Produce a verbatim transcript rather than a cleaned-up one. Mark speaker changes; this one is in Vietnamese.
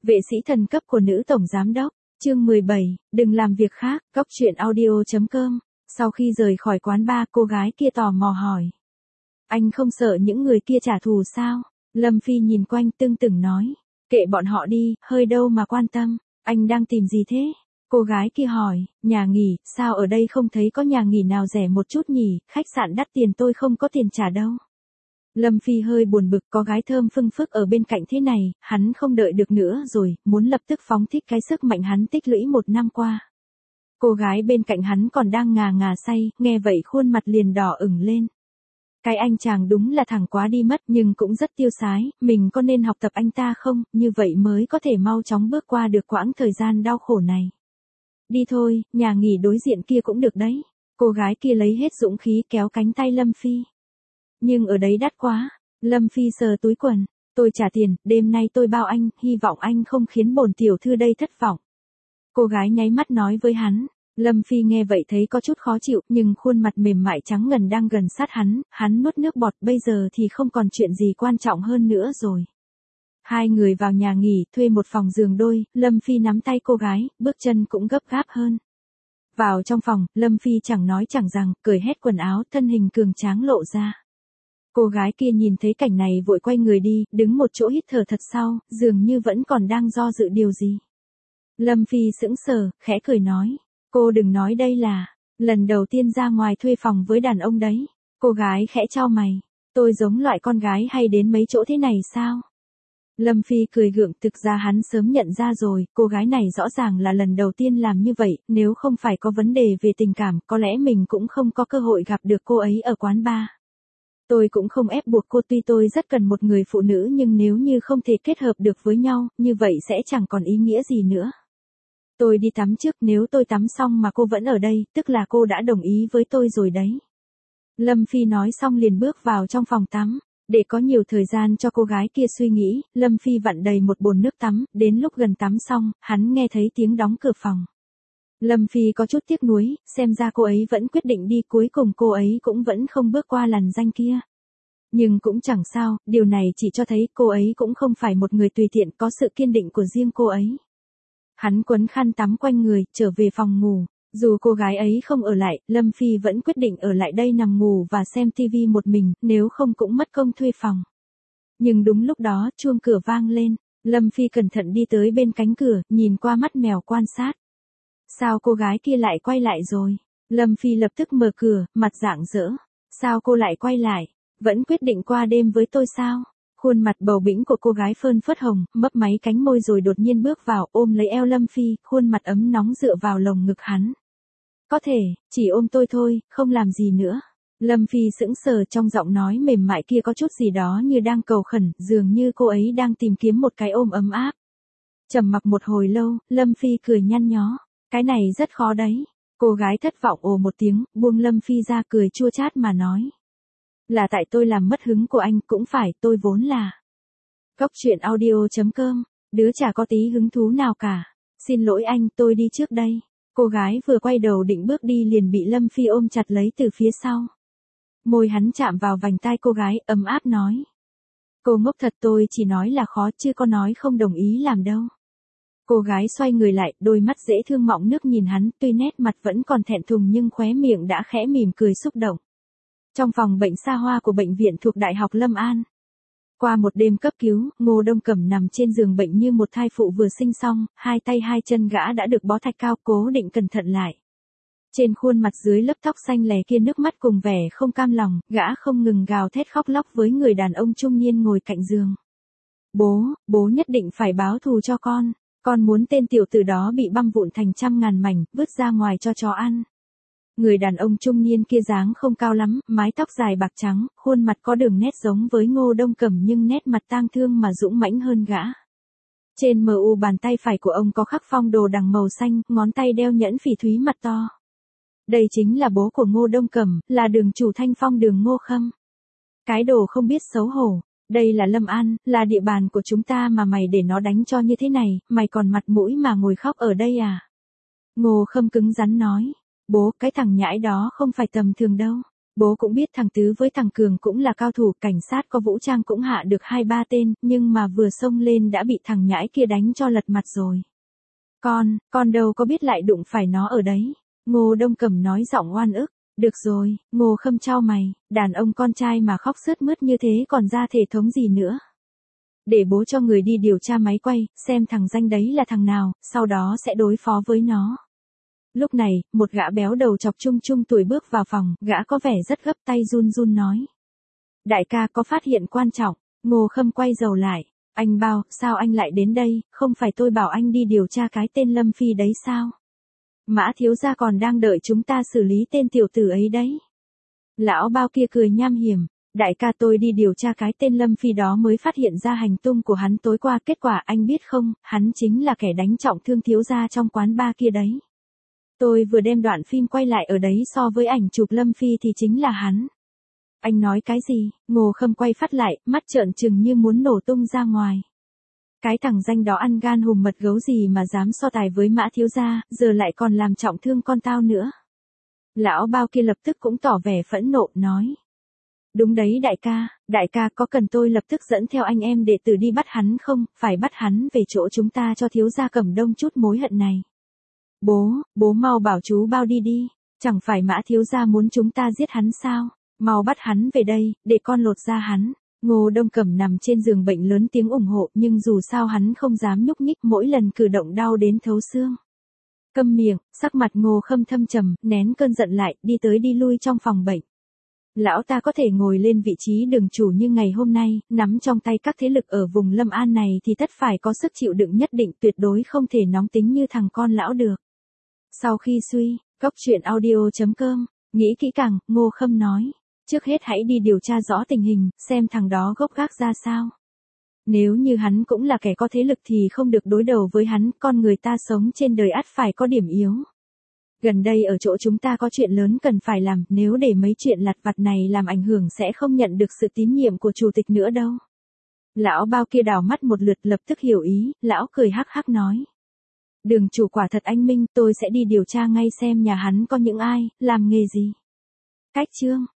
Speaker 1: Vệ sĩ thần cấp của nữ tổng giám đốc, chương mười bảy, đừng làm việc khác, góc truyện audio chấm com. Sau khi rời khỏi quán bar, cô gái kia tò mò hỏi. Anh không sợ những người kia trả thù sao? Lâm Phi nhìn quanh tưng tửng nói. Kệ bọn họ đi, hơi đâu mà quan tâm, anh đang tìm gì thế? Cô gái kia hỏi, nhà nghỉ, sao ở đây không thấy có nhà nghỉ nào rẻ một chút nhỉ, khách sạn đắt tiền tôi không có tiền trả đâu. Lâm Phi hơi buồn bực, có gái thơm phưng phức ở bên cạnh thế này, hắn không đợi được nữa rồi, muốn lập tức phóng thích cái sức mạnh hắn tích lũy một năm qua. Cô gái bên cạnh hắn còn đang ngà ngà say, nghe vậy khuôn mặt liền đỏ ửng lên. Cái anh chàng đúng là thẳng quá đi mất nhưng cũng rất tiêu sái, mình có nên học tập anh ta không, như vậy mới có thể mau chóng bước qua được quãng thời gian đau khổ này. Đi thôi, nhà nghỉ đối diện kia cũng được đấy. Cô gái kia lấy hết dũng khí kéo cánh tay Lâm Phi. Nhưng ở đấy đắt quá. Lâm Phi sờ túi quần. Tôi trả tiền, đêm nay tôi bao anh, hy vọng anh không khiến bổn tiểu thư đây thất vọng. Cô gái nháy mắt nói với hắn. Lâm Phi nghe vậy thấy có chút khó chịu, nhưng khuôn mặt mềm mại trắng ngần đang gần sát hắn, hắn nuốt nước bọt, bây giờ thì không còn chuyện gì quan trọng hơn nữa rồi. Hai người vào nhà nghỉ, thuê một phòng giường đôi, Lâm Phi nắm tay cô gái, bước chân cũng gấp gáp hơn. Vào trong phòng, Lâm Phi chẳng nói chẳng rằng, cởi hết quần áo, thân hình cường tráng lộ ra. Cô gái kia nhìn thấy cảnh này vội quay người đi, đứng một chỗ hít thở thật sâu, dường như vẫn còn đang do dự điều gì. Lâm Phi sững sờ, khẽ cười nói, cô đừng nói đây là lần đầu tiên ra ngoài thuê phòng với đàn ông đấy. Cô gái khẽ chau mày, tôi giống loại con gái hay đến mấy chỗ thế này sao? Lâm Phi cười gượng, thực ra hắn sớm nhận ra rồi, cô gái này rõ ràng là lần đầu tiên làm như vậy, nếu không phải có vấn đề về tình cảm, có lẽ mình cũng không có cơ hội gặp được cô ấy ở quán bar. Tôi cũng không ép buộc cô, tuy tôi rất cần một người phụ nữ nhưng nếu như không thể kết hợp được với nhau, như vậy sẽ chẳng còn ý nghĩa gì nữa. Tôi đi tắm trước, nếu tôi tắm xong mà cô vẫn ở đây, tức là cô đã đồng ý với tôi rồi đấy. Lâm Phi nói xong liền bước vào trong phòng tắm. Để có nhiều thời gian cho cô gái kia suy nghĩ, Lâm Phi vặn đầy một bồn nước tắm, đến lúc gần tắm xong, hắn nghe thấy tiếng đóng cửa phòng. Lâm Phi có chút tiếc nuối, xem ra cô ấy vẫn quyết định đi, cuối cùng cô ấy cũng vẫn không bước qua lằn ranh kia. Nhưng cũng chẳng sao, điều này chỉ cho thấy cô ấy cũng không phải một người tùy tiện, có sự kiên định của riêng cô ấy. Hắn quấn khăn tắm quanh người, trở về phòng ngủ. Dù cô gái ấy không ở lại, Lâm Phi vẫn quyết định ở lại đây nằm ngủ và xem tivi một mình, nếu không cũng mất công thuê phòng. Nhưng đúng lúc đó, chuông cửa vang lên, Lâm Phi cẩn thận đi tới bên cánh cửa, nhìn qua mắt mèo quan sát. Sao cô gái kia lại quay lại rồi? Lâm Phi lập tức mở cửa, mặt rạng rỡ. Sao cô lại quay lại? Vẫn quyết định qua đêm với tôi sao? Khuôn mặt bầu bĩnh của cô gái phơn phớt hồng, mấp máy cánh môi rồi đột nhiên bước vào, ôm lấy eo Lâm Phi, khuôn mặt ấm nóng dựa vào lồng ngực hắn. Có thể, chỉ ôm tôi thôi, không làm gì nữa. Lâm Phi sững sờ, trong giọng nói mềm mại kia có chút gì đó như đang cầu khẩn, dường như cô ấy đang tìm kiếm một cái ôm ấm áp. Trầm mặc một hồi lâu, Lâm Phi cười nhăn nhó. Cái này rất khó đấy. Cô gái thất vọng ồ một tiếng, buông Lâm Phi ra, cười chua chát mà nói. Là tại tôi làm mất hứng của anh, cũng phải, tôi vốn là. Góc truyện audio chấm com, đứa chả có tí hứng thú nào cả. Xin lỗi anh, tôi đi trước đây. Cô gái vừa quay đầu định bước đi liền bị Lâm Phi ôm chặt lấy từ phía sau. Môi hắn chạm vào vành tai cô gái, ấm áp nói. Cô ngốc thật, tôi chỉ nói là khó chứ có nói không đồng ý làm đâu. Cô gái xoay người lại, đôi mắt dễ thương mọng nước nhìn hắn, tuy nét mặt vẫn còn thẹn thùng nhưng khóe miệng đã khẽ mỉm cười xúc động. Trong phòng bệnh xa hoa của bệnh viện thuộc Đại học Lâm An. Qua một đêm cấp cứu, Ngô Đông Cẩm nằm trên giường bệnh như một thai phụ vừa sinh xong, hai tay hai chân gã đã được bó thạch cao, cố định cẩn thận lại. Trên khuôn mặt dưới lớp tóc xanh lè kia nước mắt cùng vẻ không cam lòng, gã không ngừng gào thét khóc lóc với người đàn ông trung niên ngồi cạnh giường. Bố, bố nhất định phải báo thù cho con, con muốn tên tiểu tử đó bị băm vụn thành trăm ngàn mảnh, vứt ra ngoài cho chó ăn. Người đàn ông trung niên kia dáng không cao lắm, mái tóc dài bạc trắng, khuôn mặt có đường nét giống với Ngô Đông Cẩm nhưng nét mặt tang thương mà dũng mãnh hơn gã. Trên mờ u bàn tay phải của ông có khắc phong đồ đằng màu xanh, ngón tay đeo nhẫn phỉ thúy mặt to. Đây chính là bố của Ngô Đông Cẩm, là đường chủ Thanh Phong đường Ngô Khâm. Cái đồ không biết xấu hổ, đây là Lâm An, là địa bàn của chúng ta mà mày để nó đánh cho như thế này, mày còn mặt mũi mà ngồi khóc ở đây à? Ngô Khâm cứng rắn nói. Bố, cái thằng nhãi đó không phải tầm thường đâu. Bố cũng biết thằng Tứ với thằng Cường cũng là cao thủ, cảnh sát có vũ trang cũng hạ được hai ba tên, nhưng mà vừa xông lên đã bị thằng nhãi kia đánh cho lật mặt rồi. Con, con đâu có biết lại đụng phải nó ở đấy. Ngô Đông Cẩm nói giọng oan ức. Được rồi, Ngô Khâm chau mày, đàn ông con trai mà khóc sướt mướt như thế còn ra thể thống gì nữa. Để bố cho người đi điều tra máy quay, xem thằng danh đấy là thằng nào, sau đó sẽ đối phó với nó. Lúc này, một gã béo đầu chọc trung trung tuổi bước vào phòng, gã có vẻ rất gấp, tay run run nói. Đại ca có phát hiện quan trọng. Ngô Khâm quay đầu lại. Anh Bao, sao anh lại đến đây, không phải tôi bảo anh đi điều tra cái tên Lâm Phi đấy sao? Mã thiếu gia còn đang đợi chúng ta xử lý tên tiểu tử ấy đấy. Lão Bao kia cười nham hiểm. Đại ca tôi đi điều tra cái tên Lâm Phi đó mới phát hiện ra hành tung của hắn tối qua, kết quả anh biết không, hắn chính là kẻ đánh trọng thương thiếu gia trong quán bar kia đấy. Tôi vừa đem đoạn phim quay lại ở đấy so với ảnh chụp Lâm Phi thì chính là hắn. Anh nói cái gì? Ngô Khâm quay phát lại, mắt trợn trừng như muốn nổ tung ra ngoài. Cái thằng danh đó ăn gan hùm mật gấu gì mà dám so tài với Mã thiếu gia, giờ lại còn làm trọng thương con tao nữa. Lão Bao kia lập tức cũng tỏ vẻ phẫn nộ, nói. Đúng đấy đại ca, đại ca có cần tôi lập tức dẫn theo anh em đệ tử đi bắt hắn không, phải bắt hắn về chỗ chúng ta cho thiếu gia Cẩm Đông chút mối hận này. Bố, bố mau bảo chú Bao đi đi, chẳng phải Mã thiếu gia muốn chúng ta giết hắn sao, mau bắt hắn về đây, để con lột da hắn. Ngô Đông Cẩm nằm trên giường bệnh lớn tiếng ủng hộ, nhưng dù sao hắn không dám nhúc nhích, mỗi lần cử động đau đến thấu xương. Câm miệng, sắc mặt Ngô Khâm thâm trầm, nén cơn giận lại, đi tới đi lui trong phòng bệnh. Lão ta có thể ngồi lên vị trí đường chủ như ngày hôm nay, nắm trong tay các thế lực ở vùng Lâm An này thì tất phải có sức chịu đựng nhất định, tuyệt đối không thể nóng tính như thằng con lão được. Sau khi suy, cốc truyện audio chấm com, nghĩ kỹ càng, Ngô Khâm nói. Trước hết hãy đi điều tra rõ tình hình, xem thằng đó gốc gác ra sao. Nếu như hắn cũng là kẻ có thế lực thì không được đối đầu với hắn, con người ta sống trên đời ắt phải có điểm yếu. Gần đây ở chỗ chúng ta có chuyện lớn cần phải làm, nếu để mấy chuyện lặt vặt này làm ảnh hưởng sẽ không nhận được sự tín nhiệm của chủ tịch nữa đâu. Lão Bao kia đảo mắt một lượt lập tức hiểu ý, lão cười hắc hắc nói. Đường chủ quả thật anh minh, tôi sẽ đi điều tra ngay xem nhà hắn có những ai, làm nghề gì. Cách chương.